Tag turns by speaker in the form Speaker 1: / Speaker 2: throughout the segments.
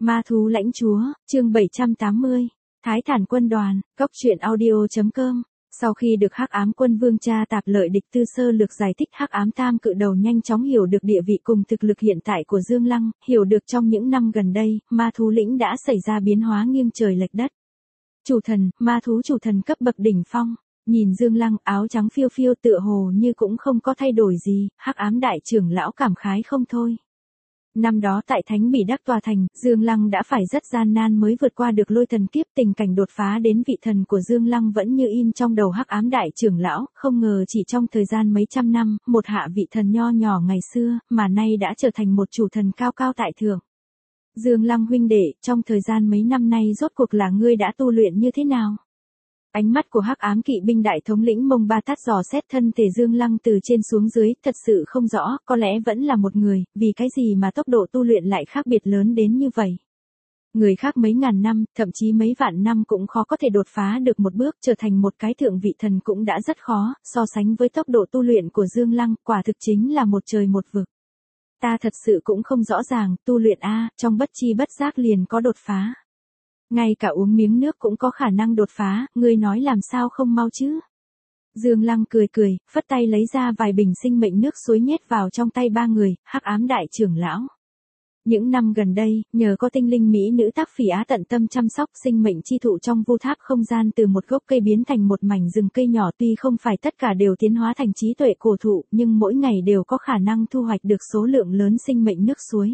Speaker 1: Ma thú lãnh chúa, chương 780, Thái Thản quân đoàn, Cốc truyện audio.com. Sau khi được Hắc Ám Quân Vương Cha Tạp Lợi Địch Tư sơ lược giải thích, Hắc Ám Tam Cự Đầu nhanh chóng hiểu được địa vị cùng thực lực hiện tại của Dương Lăng, hiểu được trong những năm gần đây, ma thú lĩnh đã xảy ra biến hóa nghiêng trời lệch đất. Chủ thần, ma thú chủ thần cấp bậc đỉnh phong. Nhìn Dương Lăng áo trắng phiêu phiêu tựa hồ như cũng không có thay đổi gì, Hắc Ám đại trưởng lão cảm khái không thôi. Năm đó tại Thánh Bỉ Đắc Tòa Thành, Dương Lăng đã phải rất gian nan mới vượt qua được lôi thần kiếp, tình cảnh đột phá đến vị thần của Dương Lăng vẫn như in trong đầu Hắc Ám đại trưởng lão, không ngờ chỉ trong thời gian mấy trăm năm, một hạ vị thần nho nhỏ ngày xưa, mà nay đã trở thành một chủ thần cao cao tại thượng. Dương Lăng huynh đệ, trong thời gian mấy năm nay rốt cuộc là ngươi đã tu luyện như thế nào? Ánh mắt của Hắc Ám kỵ binh đại thống lĩnh Mông Ba Tát dò xét thân thể Dương Lăng từ trên xuống dưới, thật sự không rõ, có lẽ vẫn là một người, vì cái gì mà tốc độ tu luyện lại khác biệt lớn đến như vậy. Người khác mấy ngàn năm, thậm chí mấy vạn năm cũng khó có thể đột phá được một bước, trở thành một cái thượng vị thần cũng đã rất khó, so sánh với tốc độ tu luyện của Dương Lăng, quả thực chính là một trời một vực. Ta thật sự cũng không rõ ràng, tu luyện trong bất chi bất giác liền có đột phá. Ngay cả uống miếng nước cũng có khả năng đột phá, ngươi nói làm sao không mau chứ? Dương Lăng cười cười, phất tay lấy ra vài bình sinh mệnh nước suối nhét vào trong tay ba người, Hắc Ám đại trưởng lão. Những năm gần đây, nhờ có tinh linh mỹ nữ Tác Phỉ Á tận tâm chăm sóc, sinh mệnh chi thụ trong vu tháp không gian từ một gốc cây biến thành một mảnh rừng cây nhỏ, tuy không phải tất cả đều tiến hóa thành trí tuệ cổ thụ, nhưng mỗi ngày đều có khả năng thu hoạch được số lượng lớn sinh mệnh nước suối.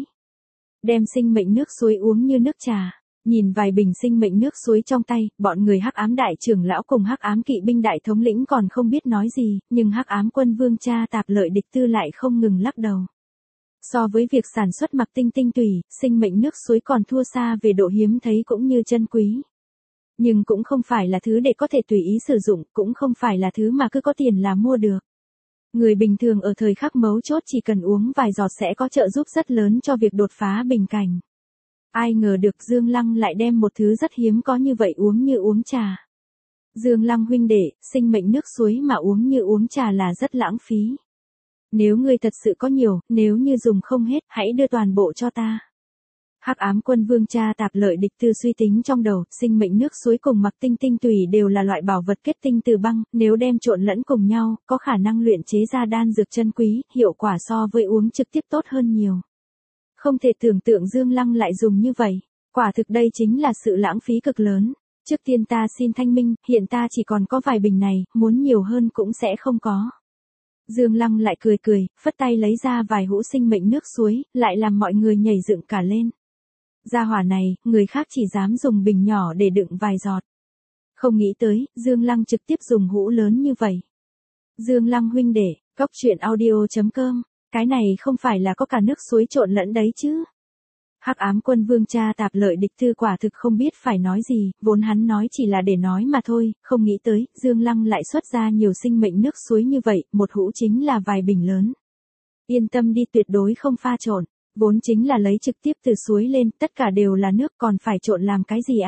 Speaker 1: Đem sinh mệnh nước suối uống như nước trà. Nhìn vài bình sinh mệnh nước suối trong tay, bọn người Hắc Ám đại trưởng lão cùng Hắc Ám kỵ binh đại thống lĩnh còn không biết nói gì, nhưng Hắc Ám Quân Vương Cha Tạp Lợi Địch Tư lại không ngừng lắc đầu. So với việc sản xuất mặc tinh tinh tùy, sinh mệnh nước suối còn thua xa về độ hiếm thấy cũng như chân quý. Nhưng cũng không phải là thứ để có thể tùy ý sử dụng, cũng không phải là thứ mà cứ có tiền là mua được. Người bình thường ở thời khắc mấu chốt chỉ cần uống vài giọt sẽ có trợ giúp rất lớn cho việc đột phá bình cảnh. Ai ngờ được Dương Lăng lại đem một thứ rất hiếm có như vậy uống như uống trà. Dương Lăng huynh đệ, sinh mệnh nước suối mà uống như uống trà là rất lãng phí. Nếu ngươi thật sự có nhiều, nếu như dùng không hết, hãy đưa toàn bộ cho ta. Hắc Ám Quân Vương Cha Tạp Lợi Địch Tư suy tính trong đầu, sinh mệnh nước suối cùng mặc tinh tinh tùy đều là loại bảo vật kết tinh từ băng, nếu đem trộn lẫn cùng nhau, có khả năng luyện chế ra đan dược chân quý, hiệu quả so với uống trực tiếp tốt hơn nhiều. Không thể tưởng tượng Dương Lăng lại dùng như vậy, quả thực đây chính là sự lãng phí cực lớn. Trước tiên ta xin thanh minh, hiện ta chỉ còn có vài bình này, muốn nhiều hơn cũng sẽ không có. Dương Lăng lại cười cười, phất tay lấy ra vài hũ sinh mệnh nước suối, lại làm mọi người nhảy dựng cả lên. Gia hỏa này, người khác chỉ dám dùng bình nhỏ để đựng vài giọt. Không nghĩ tới, Dương Lăng trực tiếp dùng hũ lớn như vậy. Dương Lăng huynh đệ, Cốc truyện audio.com. Cái này không phải là có cả nước suối trộn lẫn đấy chứ. Hắc Ám Quân Vương Cha Tạp Lợi Địch Tư quả thực không biết phải nói gì, vốn hắn nói chỉ là để nói mà thôi, không nghĩ tới, Dương Lăng lại xuất ra nhiều sinh mệnh nước suối như vậy, một hũ chính là vài bình lớn. Yên tâm đi, tuyệt đối không pha trộn, vốn chính là lấy trực tiếp từ suối lên, tất cả đều là nước, còn phải trộn làm cái gì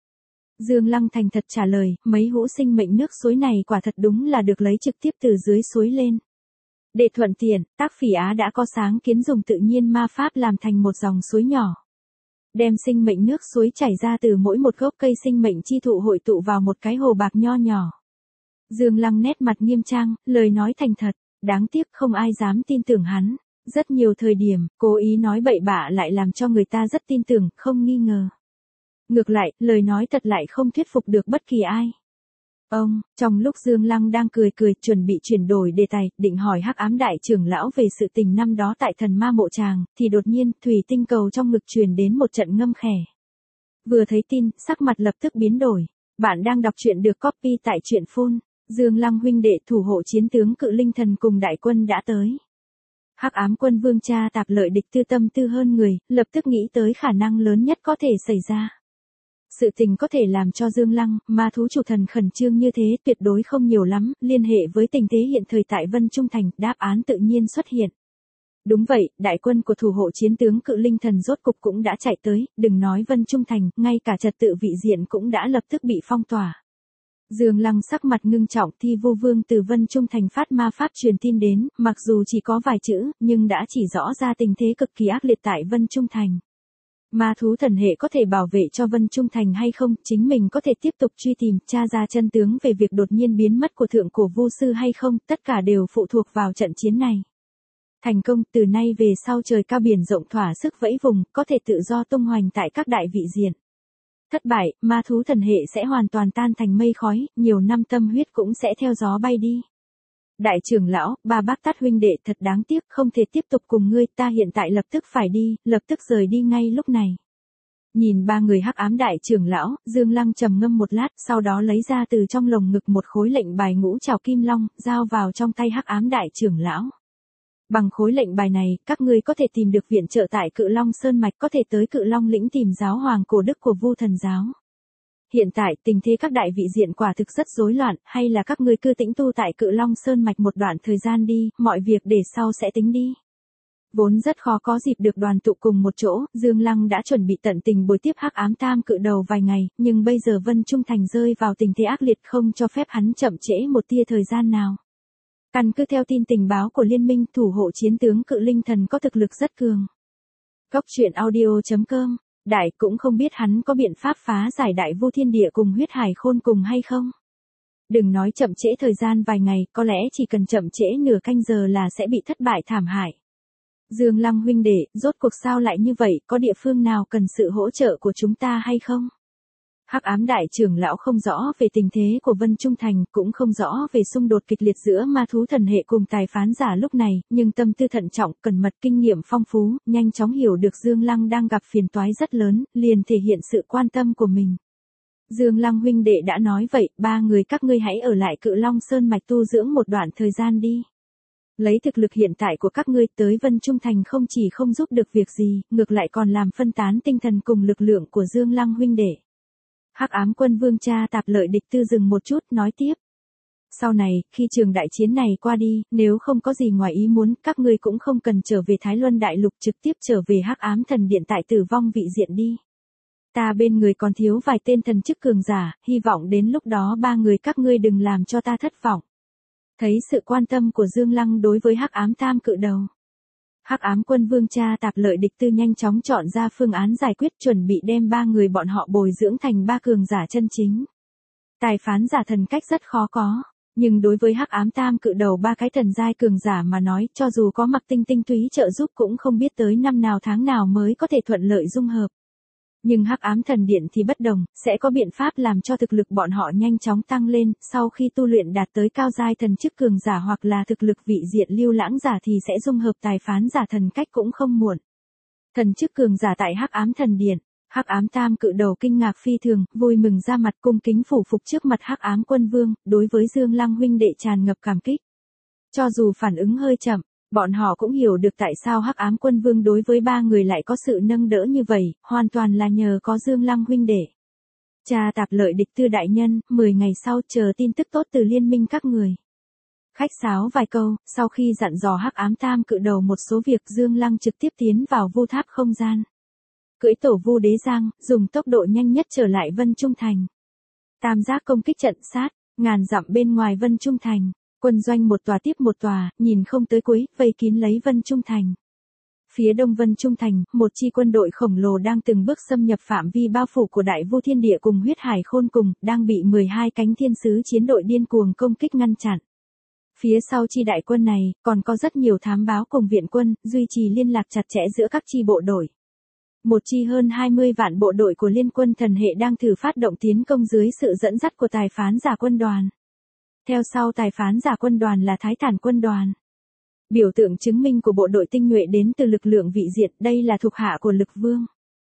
Speaker 1: Dương Lăng thành thật trả lời, mấy hũ sinh mệnh nước suối này quả thật đúng là được lấy trực tiếp từ dưới suối lên. Để thuận tiện, Tác Phỉ Á đã có sáng kiến dùng tự nhiên ma pháp làm thành một dòng suối nhỏ. Đem sinh mệnh nước suối chảy ra từ mỗi một gốc cây sinh mệnh chi thụ hội tụ vào một cái hồ bạc nho nhỏ. Dương Lăng nét mặt nghiêm trang, lời nói thành thật, đáng tiếc không ai dám tin tưởng hắn. Rất nhiều thời điểm, cố ý nói bậy bạ lại làm cho người ta rất tin tưởng, không nghi ngờ. Ngược lại, lời nói thật lại không thuyết phục được bất kỳ ai. Trong lúc Dương Lăng đang cười cười chuẩn bị chuyển đổi đề tài, định hỏi Hắc Ám đại trưởng lão về sự tình năm đó tại Thần Ma Mộ Tràng, thì đột nhiên, thủy tinh cầu trong ngực truyền đến một trận ngâm khè. Vừa thấy tin, sắc mặt lập tức biến đổi. Bạn đang đọc truyện được copy tại truyện phun. Dương Lăng huynh đệ, thủ hộ chiến tướng Cự Linh Thần cùng đại quân đã tới. Hắc Ám Quân Vương Cha Tạp Lợi Địch Tư tâm tư hơn người, lập tức nghĩ tới khả năng lớn nhất có thể xảy ra. Sự tình có thể làm cho Dương Lăng, ma thú chủ thần khẩn trương như thế tuyệt đối không nhiều lắm, liên hệ với tình thế hiện thời tại Vân Trung Thành, đáp án tự nhiên xuất hiện. Đúng vậy, đại quân của thủ hộ chiến tướng Cự Linh Thần rốt cục cũng đã chạy tới, đừng nói Vân Trung Thành, ngay cả trật tự vị diện cũng đã lập tức bị phong tỏa. Dương Lăng sắc mặt ngưng trọng, Thi Vu Vương từ Vân Trung Thành phát ma pháp truyền tin đến, mặc dù chỉ có vài chữ, nhưng đã chỉ rõ ra tình thế cực kỳ ác liệt tại Vân Trung Thành. Ma thú thần hệ có thể bảo vệ cho Vân Trung Thành hay không, chính mình có thể tiếp tục truy tìm, tra ra chân tướng về việc đột nhiên biến mất của thượng cổ vu sư hay không, tất cả đều phụ thuộc vào trận chiến này. Thành công, từ nay về sau trời cao biển rộng thỏa sức vẫy vùng, có thể tự do tung hoành tại các đại vị diện. Thất bại, ma thú thần hệ sẽ hoàn toàn tan thành mây khói, nhiều năm tâm huyết cũng sẽ theo gió bay đi. Đại trưởng lão, ba bác tát huynh đệ, thật đáng tiếc, không thể tiếp tục cùng ngươi, ta hiện tại lập tức phải đi, lập tức rời đi ngay lúc này. Nhìn ba người hắc ám đại trưởng lão, Dương Lăng trầm ngâm một lát, sau đó lấy ra từ trong lồng ngực một khối lệnh bài ngũ trảo kim long, giao vào trong tay hắc ám đại trưởng lão. Bằng khối lệnh bài này, các ngươi có thể tìm được viện trợ tại Cự Long Sơn Mạch, có thể tới Cự Long lĩnh tìm giáo hoàng cổ đức của Vu Thần giáo. Hiện tại, tình thế các đại vị diện quả thực rất rối loạn, hay là các ngươi cứ tĩnh tu tại Cự Long Sơn Mạch một đoạn thời gian đi, mọi việc để sau sẽ tính đi. Vốn rất khó có dịp được đoàn tụ cùng một chỗ, Dương Lăng đã chuẩn bị tận tình bồi tiếp hắc ám tam cự đầu vài ngày, nhưng bây giờ Vân Trung Thành rơi vào tình thế ác liệt không cho phép hắn chậm trễ một tia thời gian nào. Căn cứ theo tin tình báo của liên minh, thủ hộ chiến tướng Cự Linh Thần có thực lực rất cường. Góc truyện audio.com, Đại cũng không biết hắn có biện pháp phá giải Đại Vu Thiên Địa cùng huyết hải khôn cùng hay không. Đừng nói chậm trễ thời gian vài ngày, có lẽ chỉ cần chậm trễ nửa canh giờ là sẽ bị thất bại thảm hại. Dương Lăng huynh đệ, rốt cuộc sao lại như vậy, có địa phương nào cần sự hỗ trợ của chúng ta hay không? Hắc ám đại trưởng lão không rõ về tình thế của Vân Trung Thành, cũng không rõ về xung đột kịch liệt giữa ma thú thần hệ cùng tài phán giả lúc này, nhưng tâm tư thận trọng, cẩn mật, kinh nghiệm phong phú, nhanh chóng hiểu được Dương Lăng đang gặp phiền toái rất lớn, liền thể hiện sự quan tâm của mình. Dương Lăng huynh đệ đã nói vậy, ba người các ngươi hãy ở lại Cự Long Sơn Mạch tu dưỡng một đoạn thời gian đi. Lấy thực lực hiện tại của các ngươi tới Vân Trung Thành không chỉ không giúp được việc gì, ngược lại còn làm phân tán tinh thần cùng lực lượng của Dương Lăng huynh đệ. Hắc ám quân vương cha Tạp Lợi Địch Tư dừng một chút, nói tiếp. Sau này, khi trường đại chiến này qua đi, nếu không có gì ngoài ý muốn, các ngươi cũng không cần trở về Thái Luân Đại Lục, trực tiếp trở về Hắc ám thần điện tại Tử Vong vị diện đi. Ta bên người còn thiếu vài tên thần chức cường giả, hy vọng đến lúc đó ba người các ngươi đừng làm cho ta thất vọng. Thấy sự quan tâm của Dương Lăng đối với hắc ám tam cự đầu. Hắc ám quân vương cha Tạp Lợi Địch Tư nhanh chóng chọn ra phương án giải quyết, chuẩn bị đem ba người bọn họ bồi dưỡng thành ba cường giả chân chính. Tài phán giả thần cách rất khó có, nhưng đối với hắc ám tam cự đầu ba cái thần giai cường giả mà nói, cho dù có mặc tinh tinh túy trợ giúp cũng không biết tới năm nào tháng nào mới có thể thuận lợi dung hợp. Nhưng hắc ám thần điện thì bất đồng, sẽ có biện pháp làm cho thực lực bọn họ nhanh chóng tăng lên, sau khi tu luyện đạt tới cao giai thần chức cường giả hoặc là thực lực vị diện lưu lãng giả thì sẽ dung hợp tài phán giả thần cách cũng không muộn. Thần chức cường giả tại hắc ám thần điện, hắc ám tam cự đầu kinh ngạc phi thường, vui mừng ra mặt cung kính phủ phục trước mặt hắc ám quân vương, đối với Dương Lăng huynh đệ tràn ngập cảm kích. Cho dù phản ứng hơi chậm, bọn họ cũng hiểu được tại sao hắc ám quân vương đối với ba người lại có sự nâng đỡ như vậy, hoàn toàn là nhờ có Dương Lăng huynh đệ. Cha Tạp Lợi Địch Tư đại nhân, 10 ngày sau chờ tin tức tốt từ liên minh các người. Khách sáo vài câu, sau khi dặn dò hắc ám tam cự đầu một số việc, Dương Lăng trực tiếp tiến vào vu tháp không gian. Cưỡi tổ vu đế giang, dùng tốc độ nhanh nhất trở lại Vân Trung Thành. Tam giác công kích trận sát, ngàn dặm bên ngoài Vân Trung Thành. Quân doanh một tòa tiếp một tòa, nhìn không tới cuối, vây kín lấy Vân Trung Thành. Phía đông Vân Trung Thành, một chi quân đội khổng lồ đang từng bước xâm nhập phạm vi bao phủ của Đại Vu Thiên Địa cùng huyết hải khôn cùng, đang bị 12 cánh thiên sứ chiến đội điên cuồng công kích ngăn chặn. Phía sau chi đại quân này, còn có rất nhiều thám báo cùng viện quân, duy trì liên lạc chặt chẽ giữa các chi bộ đội. Một chi hơn 20 vạn bộ đội của liên quân thần hệ đang thử phát động tiến công dưới sự dẫn dắt của tài phán giả quân đoàn. Theo sau tài phán giả quân đoàn là Thái Thản quân đoàn. Biểu tượng chứng minh của bộ đội tinh nhuệ đến từ lực lượng vị diện, đây là thuộc hạ của Lực Vương.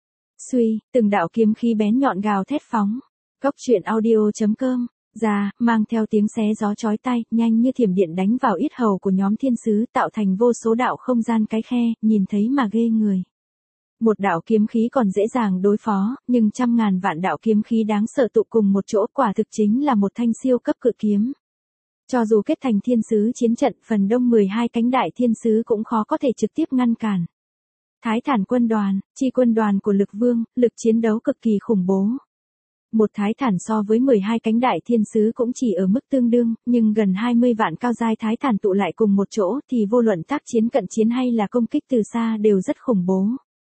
Speaker 1: Suy, từng đạo kiếm khí bén nhọn gào thét phóng. Góc truyện audio.com, ra, mang theo tiếng xé gió chói tai, nhanh như thiểm điện đánh vào yết hầu của nhóm thiên sứ, tạo thành vô số đạo không gian cái khe, nhìn thấy mà ghê người. Một đạo kiếm khí còn dễ dàng đối phó, nhưng trăm ngàn vạn đạo kiếm khí đáng sợ tụ cùng một chỗ, quả thực chính là một thanh siêu cấp cự kiếm. Cho dù kết thành thiên sứ chiến trận, phần đông 12 cánh đại thiên sứ cũng khó có thể trực tiếp ngăn cản. Thái Thản quân đoàn, chi quân đoàn của Lực Vương, lực chiến đấu cực kỳ khủng bố. Một Thái Thản so với 12 cánh đại thiên sứ cũng chỉ ở mức tương đương, nhưng gần 20 vạn cao giai Thái Thản tụ lại cùng một chỗ thì vô luận tác chiến cận chiến hay là công kích từ xa đều rất khủng bố.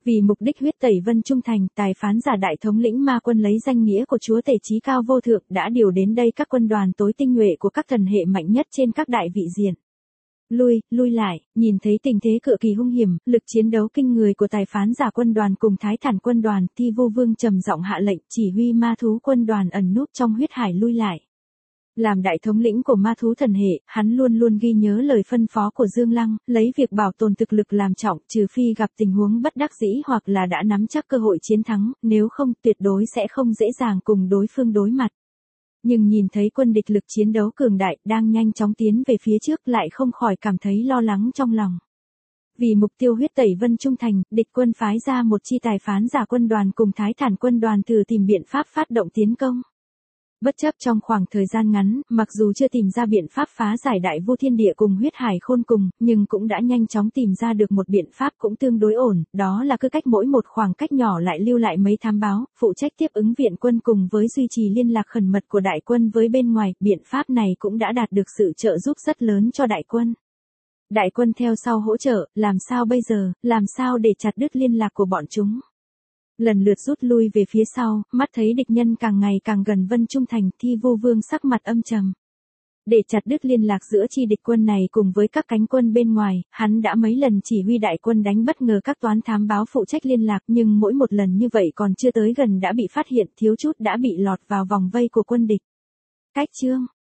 Speaker 1: Vì mục đích huyết tẩy Vân Trung Thành, tài phán giả đại thống lĩnh ma quân lấy danh nghĩa của chúa tể chí cao vô thượng đã điều đến đây các quân đoàn tối tinh nhuệ của các thần hệ mạnh nhất trên các đại vị diện. Lui lại, nhìn thấy tình thế cực kỳ hung hiểm, lực chiến đấu kinh người của tài phán giả quân đoàn cùng Thái Thản quân đoàn, Thi Vô Vương trầm giọng hạ lệnh chỉ huy ma thú quân đoàn ẩn núp trong huyết hải lui lại. Làm đại thống lĩnh của ma thú thần hệ, hắn luôn luôn ghi nhớ lời phân phó của Dương Lăng, lấy việc bảo tồn thực lực làm trọng, trừ phi gặp tình huống bất đắc dĩ hoặc là đã nắm chắc cơ hội chiến thắng, nếu không tuyệt đối sẽ không dễ dàng cùng đối phương đối mặt. Nhưng nhìn thấy quân địch lực chiến đấu cường đại đang nhanh chóng tiến về phía trước lại không khỏi cảm thấy lo lắng trong lòng. Vì mục tiêu huyết tẩy Vân Trung Thành, địch quân phái ra một chi tài phán giả quân đoàn cùng Thái Thản quân đoàn thử tìm biện pháp phát động tiến công. Bất chấp trong khoảng thời gian ngắn, mặc dù chưa tìm ra biện pháp phá giải đại vô thiên địa cùng huyết hải khôn cùng, nhưng cũng đã nhanh chóng tìm ra được một biện pháp cũng tương đối ổn, đó là cứ cách mỗi một khoảng cách nhỏ lại lưu lại mấy thám báo, phụ trách tiếp ứng viện quân cùng với duy trì liên lạc khẩn mật của đại quân với bên ngoài, biện pháp này cũng đã đạt được sự trợ giúp rất lớn cho đại quân. Đại quân theo sau hỗ trợ, làm sao bây giờ, làm sao để chặt đứt liên lạc của bọn chúng. Lần lượt rút lui về phía sau, mắt thấy địch nhân càng ngày càng gần Vân Trung Thành, Thi Vô Vương sắc mặt âm trầm. Để chặt đứt liên lạc giữa chi địch quân này cùng với các cánh quân bên ngoài, hắn đã mấy lần chỉ huy đại quân đánh bất ngờ các toán thám báo phụ trách liên lạc nhưng mỗi một lần như vậy còn chưa tới gần đã bị phát hiện, thiếu chút đã bị lọt vào vòng vây của quân địch. Cách chương